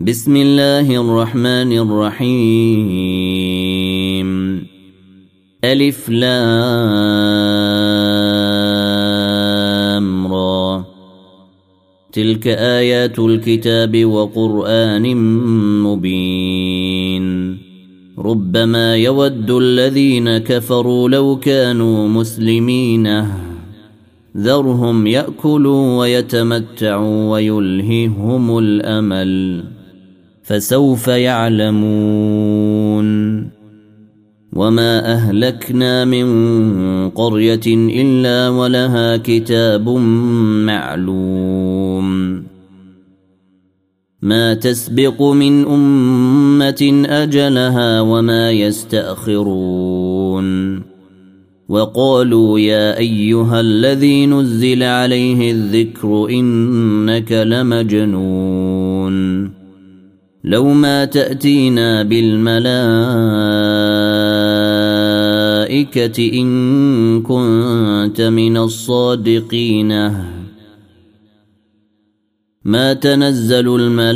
بسم الله الرحمن الرحيم. ألف لام را. تلك آيات الكتاب وقرآن مبين. ربما يود الذين كفروا لو كانوا مسلمين ذرهم يأكلوا ويتمتعوا ويلههم الأمل فسوف يعلمون. وما أهلكنا من قرية إلا ولها كتاب معلوم ما تسبق من أمة أجلها وما يستأخرون. وقالوا يا أيها الذي نزل عليه الذكر إنك لمجنون لو ما تأتينا بالملائكة إن كنت من الصادقين. ما تنزل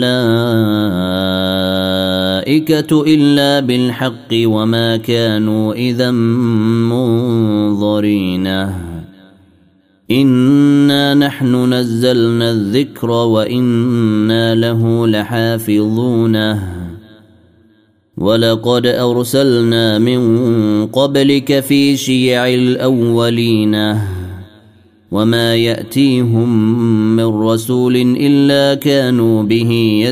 الملائكة إلا بالحق وما كانوا إذا منظرين. إنا نحن نزلنا الذكر وإنا له لحافظون. ولقد أرسلنا من قبلك في شيع الأولين وما يأتيهم من رسول إلا كانوا به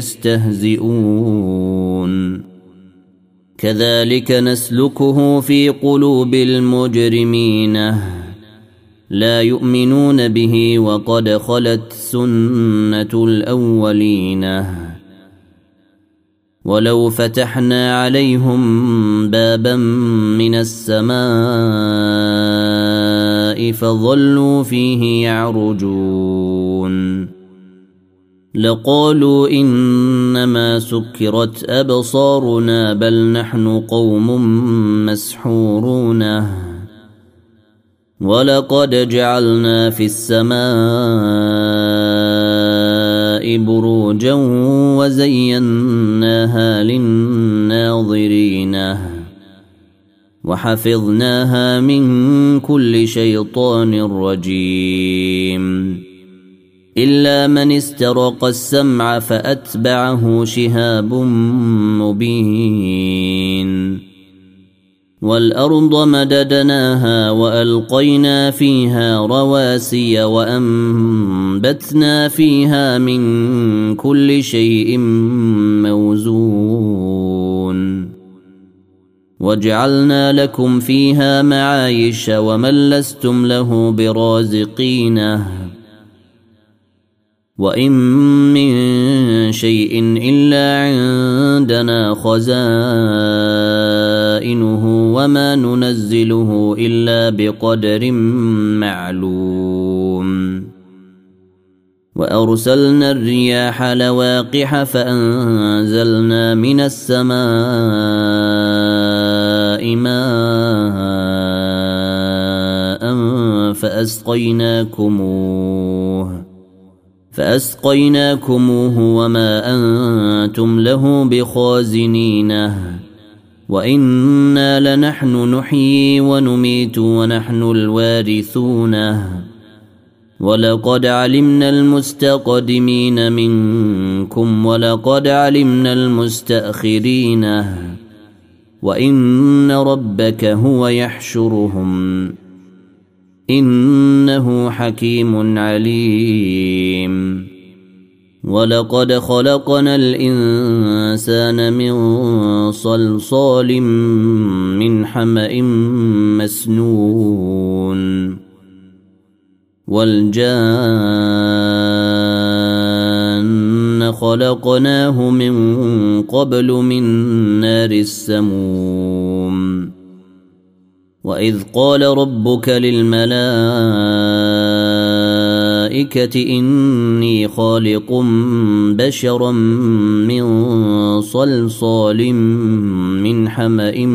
يستهزئون. كذلك نسلكه في قلوب المجرمين لا يؤمنون به وقد خلت سنة الأولين. ولو فتحنا عليهم بابا من السماء فظلوا فيه يعرجون لقالوا إنما سكرت أبصارنا بل نحن قوم مسحورون. ولقد جعلنا في السماء بروجا وزيناها للناظرين وحفظناها من كل شيطان رجيم إلا من استرق السمع فأتبعه شهاب مبين. والأرض مددناها وألقينا فيها رواسي وأنبتنا فيها من كل شيء موزون وجعلنا لكم فيها معايش ومن لستم له برازقين. وإن من شيء إلا عندنا خزائنه وما ننزله إلا بقدر معلوم. وأرسلنا الرياح لواقح فأنزلنا من السماء ماء فأسقيناكموه وما أنتم له بخازنين. وإنا لنحن نحيي ونميت ونحن الوارثون. ولقد علمنا المستقدمين منكم ولقد علمنا المستأخرين وإن ربك هو يحشرهم إنه حكيم عليم. ولقد خلقنا الإنسان من صلصال من حمأ مسنون والجان خلقناه من قبل من نار السموم. وإذ قال ربك للملائكة إني خالق بشرا من صلصال من حمأ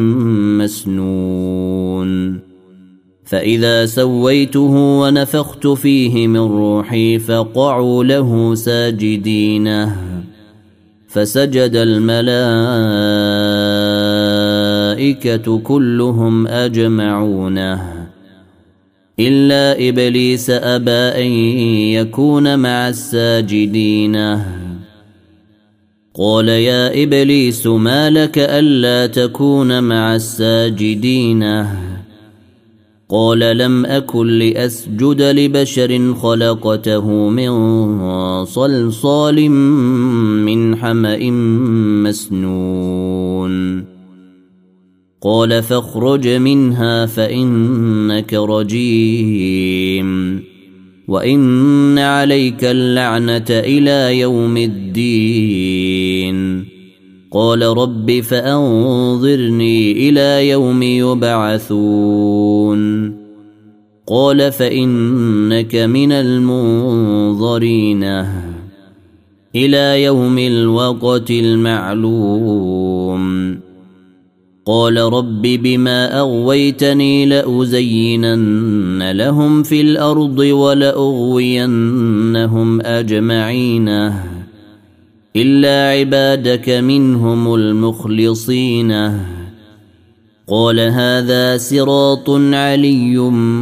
مسنون فإذا سويته ونفخت فيه من روحي فقعوا له ساجدين فسجد الملائكة كلهم أجمعون إلا إبليس أبى أن يكون مع الساجدين. قال يا إبليس ما لك ألا تكون مع الساجدين؟ قال لم أكن لأسجد لبشر خلقته من صلصال من حمأ مسنون. قال فاخرج منها فإنك رجيم وإن عليك اللعنة إلى يوم الدين. قال رب فأنظرني إلى يوم يبعثون. قال فإنك من المنظرين إلى يوم الوقت المعلوم. قال رب بما أغويتني لأزينن لهم في الأرض ولأغوينهم أجمعين إلا عبادك منهم المخلصين. قال هذا صراط علي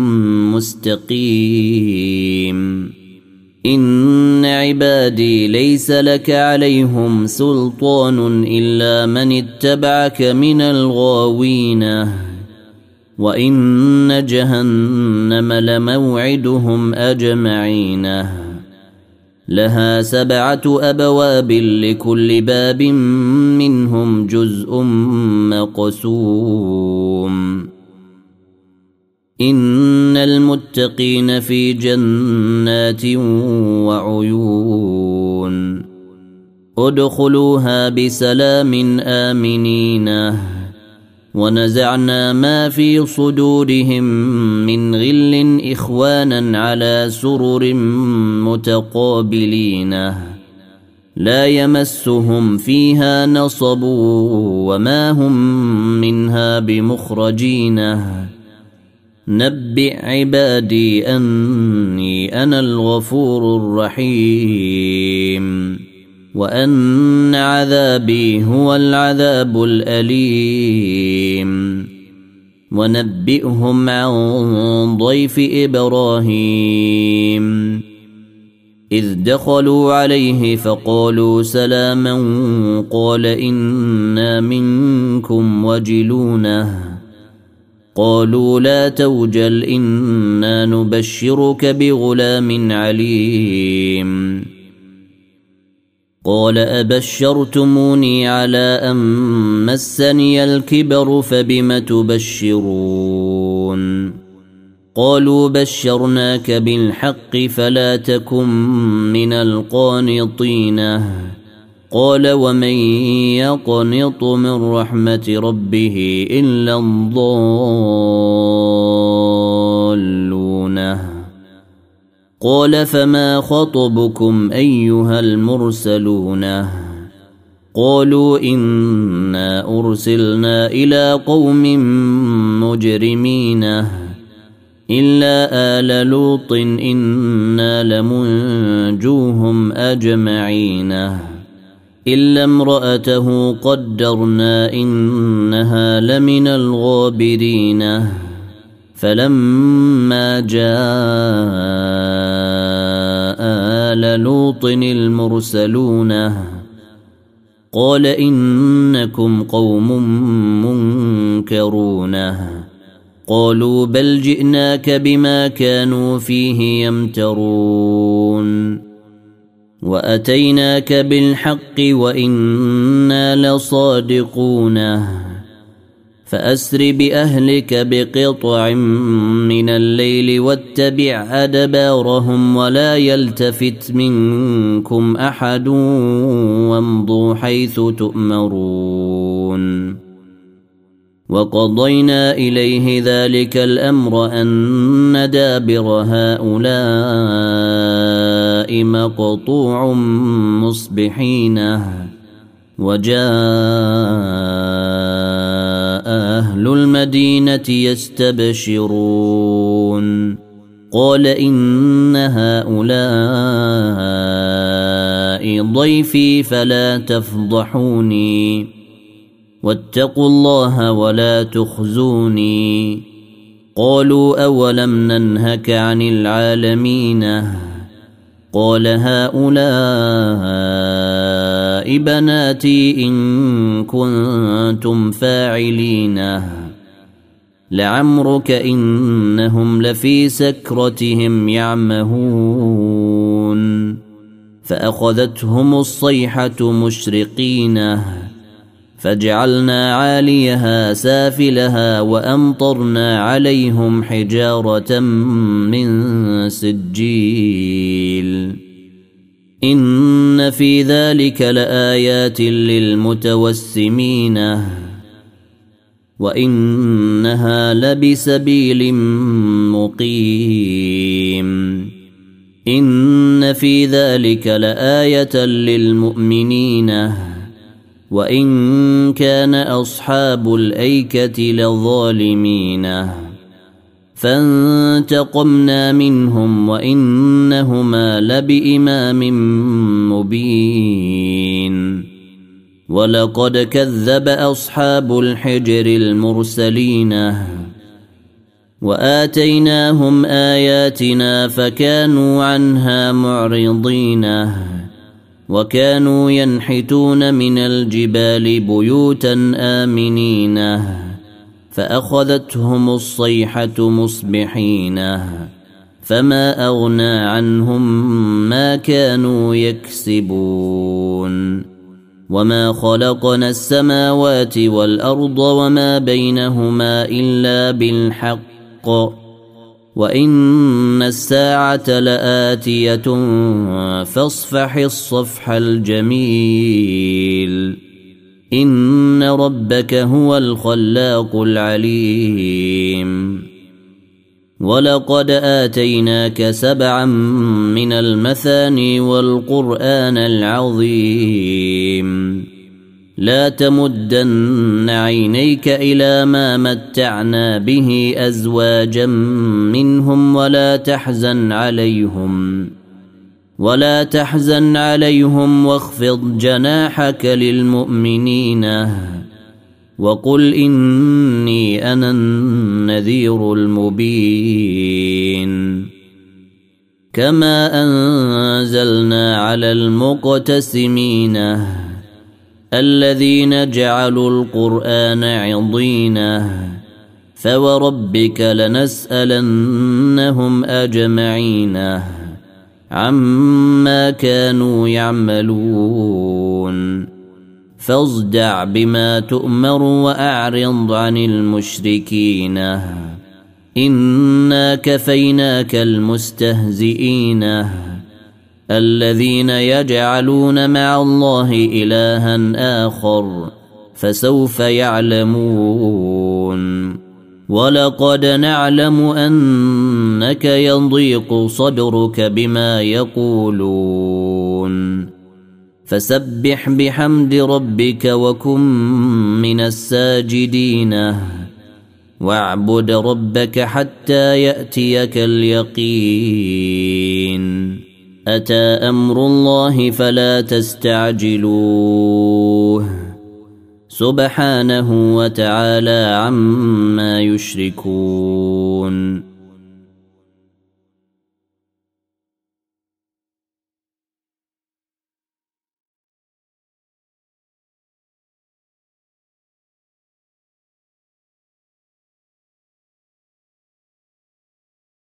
مستقيم. إن عبادي ليس لك عليهم سلطان إلا من اتبعك من الغاوين. وإن جهنم لموعدهم أجمعين لها 7 أبواب لكل باب منهم جزء مقسوم. إن المتقين في جنات وعيون ادخلوها بسلام آمنين. ونزعنا ما في صدورهم من غل إخوانا على سرر متقابلين لا يمسهم فيها نصب وما هم منها بمخرجين. نبئ عبادي أني أنا الغفور الرحيم وأن عذابي هو العذاب الأليم. ونبئهم عن ضيف إبراهيم إذ دخلوا عليه فقالوا سلاما قال إنا منكم وجلون. قالوا لا توجل إنا نبشرك بغلام عليم. قال أبشرتموني على أن مسني الكبر فبم تبشرون؟ قالوا بشرناك بالحق فلا تكن من القانطين. قال ومن يقنط من رحمة ربه إلا الضالون. قال فما خطبكم أيها المرسلون؟ قالوا إنا أرسلنا إلى قوم مجرمين إلا آل لوط إنا لمنجوهم أجمعين إلا امرأته قدرنا إنها لمن الغابرين. فلما جاء آل لوط المرسلون قال إنكم قوم منكرون. قالوا بل جئناك بما كانوا فيه يمترون وأتيناك بالحق وإنا لصادقون. فأسر بأهلك بقطع من الليل واتبع أدبارهم ولا يلتفت منكم أحد وامضوا حيث تؤمرون. وقضينا إليه ذلك الأمر أن دابر هؤلاء مقطوع مصبحين. وجاء أهل المدينة يستبشرون قال إن هؤلاء معي ضيفي فلا تفضحوني واتقوا الله ولا تخزوني. قالوا أولم ننهك عن العالمين قال هؤلاء بناتي إن كنتم فاعلين لعمرك إنهم لفي سكرتهم يعمهون. فأخذتهم الصيحة مشرقين فجعلنا عاليها سافلها وأمطرنا عليهم حجارة من سجيل. إن في ذلك لآيات للمتوسمين وإنها لبسبيل مقيم. إن في ذلك لآية للمؤمنين وإن كان أصحاب الأيكة لظالمين فانتقمنا منهم وإنهما لبإمام مبين. ولقد كذب أصحاب الحجر المرسلين وآتيناهم آياتنا فكانوا عنها معرضين وكانوا ينحتون من الجبال بيوتا آمنين فأخذتهم الصيحة مصبحين فما أغنى عنهم ما كانوا يكسبون. وما خلقنا السماوات والأرض وما بينهما إلا بالحق وإن الساعة لآتية فاصفح الصفح الجميل. إن ربك هو الخلاق العليم. ولقد آتيناك 7 من المثاني والقرآن العظيم. لا تمدن عينيك إلى ما متعنا به أزواجا منهم ولا تحزن عليهم واخفض جناحك للمؤمنين وقل إني أنا النذير المبين. كما أنزلنا على المقتسمين الذين جعلوا القرآن عضين فوربك لنسألنهم أجمعين عما كانوا يعملون. فاصدع بما تؤمر وأعرض عن المشركين إنا كفيناك المستهزئين الذين يجعلون مع الله إلها آخر فسوف يعلمون. ولقد نعلم أنك يضيق صدرك بما يقولون فسبح بحمد ربك وكن من الساجدين واعبد ربك حتى يأتيك اليقين. أتى أمر الله فلا تستعجلوه سبحانه وتعالى عما يشركون.